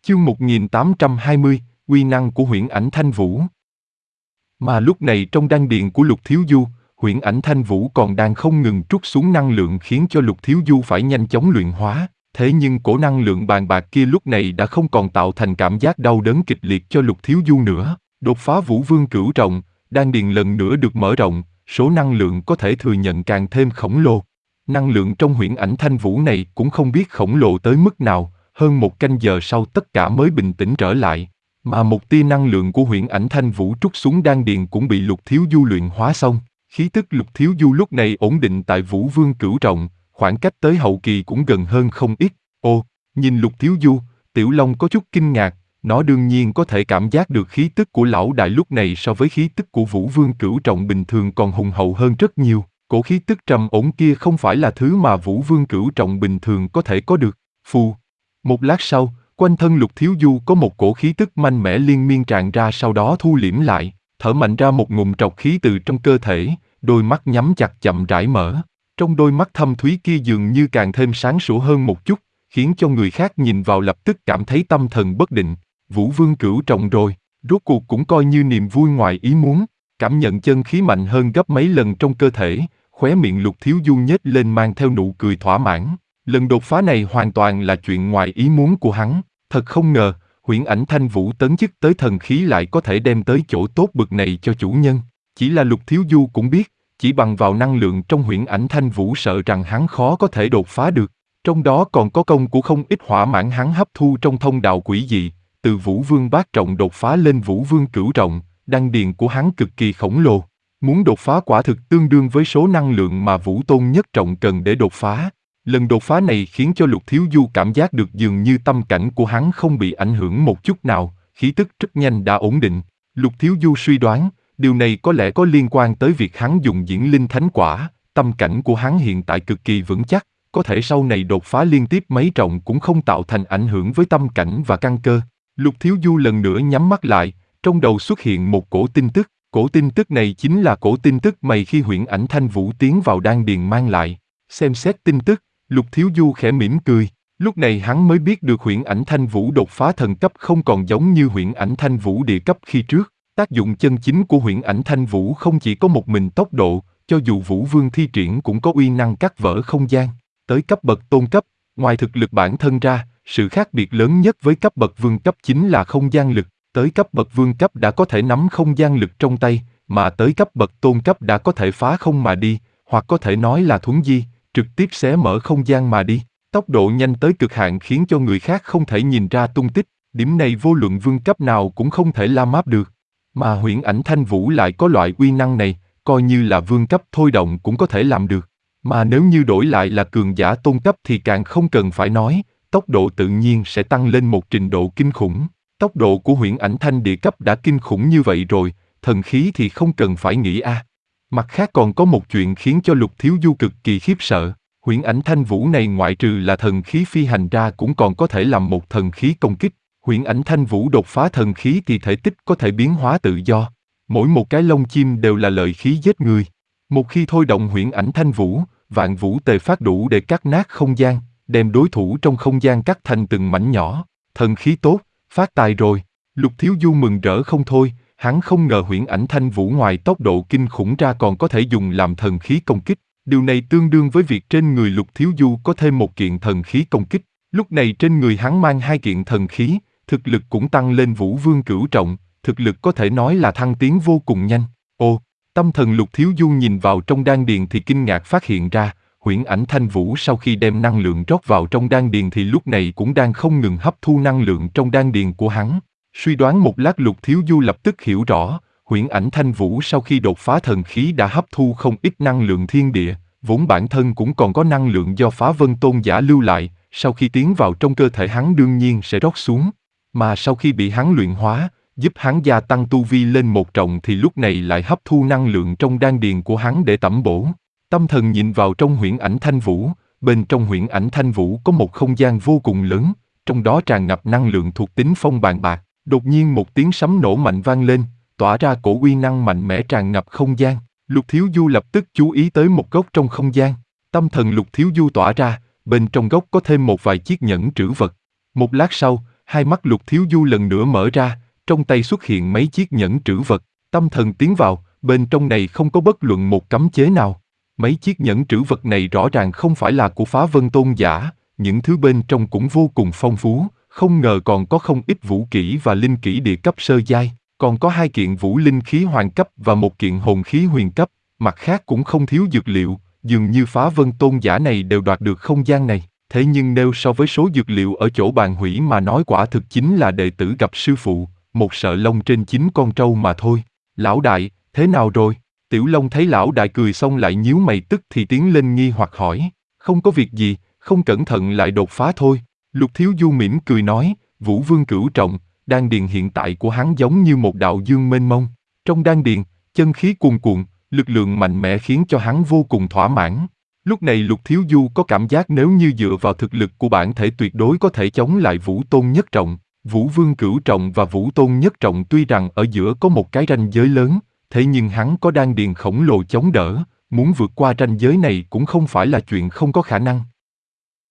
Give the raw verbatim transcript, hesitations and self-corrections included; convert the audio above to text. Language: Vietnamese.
Chương một nghìn tám trăm hai mươi, uy năng của huyễn ảnh thanh vũ. Mà lúc này trong đan điền của Lục Thiếu Du, huyễn ảnh thanh vũ còn đang không ngừng trút xuống năng lượng khiến cho Lục Thiếu Du phải nhanh chóng luyện hóa. Thế nhưng cổ năng lượng bàn bạc kia lúc này đã không còn tạo thành cảm giác đau đớn kịch liệt cho Lục Thiếu Du nữa. Đột phá Vũ Vương Cửu Trọng, đan điền lần nữa được mở rộng, số năng lượng có thể thừa nhận càng thêm khổng lồ. Năng lượng trong huyễn ảnh thanh vũ này cũng không biết khổng lồ tới mức nào. Hơn một canh giờ sau tất cả mới bình tĩnh trở lại, mà một tia năng lượng của huyễn ảnh thanh vũ trút xuống đan điền cũng bị Lục Thiếu Du luyện hóa xong. Khí tức Lục Thiếu Du lúc này ổn định tại Vũ Vương Cửu Trọng, khoảng cách tới hậu kỳ cũng gần hơn không ít. Ô, nhìn Lục Thiếu Du, Tiểu Long có chút kinh ngạc, nó đương nhiên có thể cảm giác được khí tức của lão đại lúc này so với khí tức của Vũ Vương Cửu Trọng bình thường còn hùng hậu hơn rất nhiều. Cổ khí tức trầm ổn kia không phải là thứ mà Vũ Vương Cửu Trọng bình thường có thể có được. Phù. Một lát sau, quanh thân Lục Thiếu Du có một cổ khí tức mạnh mẽ liên miên tràn ra, sau đó thu liễm lại, thở mạnh ra một ngụm trọc khí từ trong cơ thể, đôi mắt nhắm chặt chậm rãi mở. Trong đôi mắt thâm thúy kia dường như càng thêm sáng sủa hơn một chút, khiến cho người khác nhìn vào lập tức cảm thấy tâm thần bất định. Vũ Vương Cửu Trọng rồi, rốt cuộc cũng coi như niềm vui ngoài ý muốn, cảm nhận chân khí mạnh hơn gấp mấy lần trong cơ thể, khóe miệng Lục Thiếu Du nhếch lên mang theo nụ cười thỏa mãn. Lần đột phá này hoàn toàn là chuyện ngoài ý muốn của hắn, thật không ngờ, huyễn ảnh thanh vũ tấn chức tới thần khí lại có thể đem tới chỗ tốt bực này cho chủ nhân. Chỉ là Lục Thiếu Du cũng biết, chỉ bằng vào năng lượng trong huyễn ảnh thanh vũ sợ rằng hắn khó có thể đột phá được. Trong đó còn có công của không ít hỏa mãn hắn hấp thu trong thông đạo quỷ dị, từ Vũ Vương Bát Trọng đột phá lên Vũ Vương Cửu Trọng, đan điền của hắn cực kỳ khổng lồ. Muốn đột phá quả thực tương đương với số năng lượng mà Vũ Tôn Nhất Trọng cần để đột phá. Lần đột phá này khiến cho Lục Thiếu Du cảm giác được dường như tâm cảnh của hắn không bị ảnh hưởng một chút nào, khí tức rất nhanh đã ổn định. Lục Thiếu Du suy đoán, điều này có lẽ có liên quan tới việc hắn dùng diễn linh thánh quả, tâm cảnh của hắn hiện tại cực kỳ vững chắc, có thể sau này đột phá liên tiếp mấy trọng cũng không tạo thành ảnh hưởng với tâm cảnh và căn cơ. Lục Thiếu Du lần nữa nhắm mắt lại, trong đầu xuất hiện một cổ tin tức, cổ tin tức này chính là cổ tin tức mày khi huyễn ảnh thanh vũ tiến vào đan điền mang lại. Xem xét tin tức, Lục Thiếu Du khẽ mỉm cười, lúc này hắn mới biết được huyễn ảnh thanh vũ đột phá thần cấp không còn giống như huyễn ảnh thanh vũ địa cấp khi trước. Tác dụng chân chính của huyễn ảnh thanh vũ không chỉ có một mình tốc độ, cho dù Vũ Vương thi triển cũng có uy năng cắt vỡ không gian. Tới cấp bậc tôn cấp, ngoài thực lực bản thân ra, sự khác biệt lớn nhất với cấp bậc vương cấp chính là không gian lực. Tới cấp bậc vương cấp đã có thể nắm không gian lực trong tay, mà tới cấp bậc tôn cấp đã có thể phá không mà đi, hoặc có thể nói là thuấn di, trực tiếp xé mở không gian mà đi. Tốc độ nhanh tới cực hạn khiến cho người khác không thể nhìn ra tung tích, điểm này vô luận vương cấp nào cũng không thể la máp được. Mà huyễn ảnh thanh vũ lại có loại uy năng này, coi như là vương cấp thôi động cũng có thể làm được. Mà nếu như đổi lại là cường giả tôn cấp thì càng không cần phải nói, tốc độ tự nhiên sẽ tăng lên một trình độ kinh khủng. Tốc độ của huyễn ảnh thanh địa cấp đã kinh khủng như vậy rồi, thần khí thì không cần phải nghĩ a. À. Mặt khác còn có một chuyện khiến cho Lục Thiếu Du cực kỳ khiếp sợ, huyễn ảnh thanh vũ này ngoại trừ là thần khí phi hành ra cũng còn có thể làm một thần khí công kích. Huyễn ảnh thanh vũ đột phá thần khí thì thể tích có thể biến hóa tự do. Mỗi một cái lông chim đều là lợi khí giết người. Một khi thôi động huyễn ảnh thanh vũ, vạn vũ tề phát đủ để cắt nát không gian, đem đối thủ trong không gian cắt thành từng mảnh nhỏ. Thần khí tốt, phát tài rồi. Lục Thiếu Du mừng rỡ không thôi, hắn không ngờ huyễn ảnh thanh vũ ngoài tốc độ kinh khủng ra còn có thể dùng làm thần khí công kích. Điều này tương đương với việc trên người Lục Thiếu Du có thêm một kiện thần khí công kích. Lúc này trên người hắn mang hai kiện thần khí, thực lực cũng tăng lên Vũ Vương Cửu Trọng, thực lực có thể nói là thăng tiến vô cùng nhanh. Ồ, tâm thần Lục Thiếu Du nhìn vào trong đan điền thì kinh ngạc phát hiện ra, huyễn ảnh thanh vũ sau khi đem năng lượng rót vào trong đan điền thì lúc này cũng đang không ngừng hấp thu năng lượng trong đan điền của hắn. Suy đoán một lát Lục Thiếu Du lập tức hiểu rõ, huyễn ảnh thanh vũ sau khi đột phá thần khí đã hấp thu không ít năng lượng thiên địa, vốn bản thân cũng còn có năng lượng do Phá Vân Tôn giả lưu lại, sau khi tiến vào trong cơ thể hắn đương nhiên sẽ rót xuống. Mà sau khi bị hắn luyện hóa, giúp hắn gia tăng tu vi lên một trọng thì lúc này lại hấp thu năng lượng trong đan điền của hắn để tẩm bổ. Tâm thần nhìn vào trong huyễn ảnh thanh vũ, bên trong huyễn ảnh thanh vũ có một không gian vô cùng lớn, trong đó tràn ngập năng lượng thuộc tính phong bàng bạc. Đột nhiên một tiếng sấm nổ mạnh vang lên, tỏa ra cổ uy năng mạnh mẽ tràn ngập không gian. Lục Thiếu Du lập tức chú ý tới một góc trong không gian. Tâm thần Lục Thiếu Du tỏa ra, bên trong góc có thêm một vài chiếc nhẫn trữ vật. Một lát sau, Hai mắt Lục Thiếu Du lần nữa mở ra, trong tay xuất hiện mấy chiếc nhẫn trữ vật, tâm thần tiến vào, bên trong này không có bất luận một cấm chế nào. Mấy chiếc nhẫn trữ vật này rõ ràng không phải là của Phá Vân Tôn giả, những thứ bên trong cũng vô cùng phong phú, không ngờ còn có không ít vũ kỹ và linh kỹ địa cấp sơ giai, còn có hai kiện vũ linh khí hoàng cấp và một kiện hồn khí huyền cấp, mặt khác cũng không thiếu dược liệu, dường như Phá Vân Tôn giả này đều đoạt được không gian này. Thế nhưng nếu so với số dược liệu ở chỗ bàn hủy mà nói quả thực chính là đệ tử gặp sư phụ, một sợi lông trên chín con trâu mà thôi. Lão đại, thế nào rồi? Tiểu Long thấy lão đại cười xong lại nhíu mày tức thì tiến lên nghi hoặc hỏi. Không có việc gì, không cẩn thận lại đột phá thôi. Lục Thiếu Du mỉm cười nói, Vũ Vương Cửu Trọng, đan điền hiện tại của hắn giống như một đạo dương mênh mông. Trong đan điền, chân khí cuồn cuộn, lực lượng mạnh mẽ khiến cho hắn vô cùng thỏa mãn. Lúc này Lục Thiếu Du có cảm giác nếu như dựa vào thực lực của bản thể tuyệt đối có thể chống lại Vũ Tôn Nhất Trọng. Vũ Vương Cửu Trọng và Vũ Tôn Nhất Trọng tuy rằng ở giữa có một cái ranh giới lớn, thế nhưng hắn có đan điền khổng lồ chống đỡ, muốn vượt qua ranh giới này cũng không phải là chuyện không có khả năng.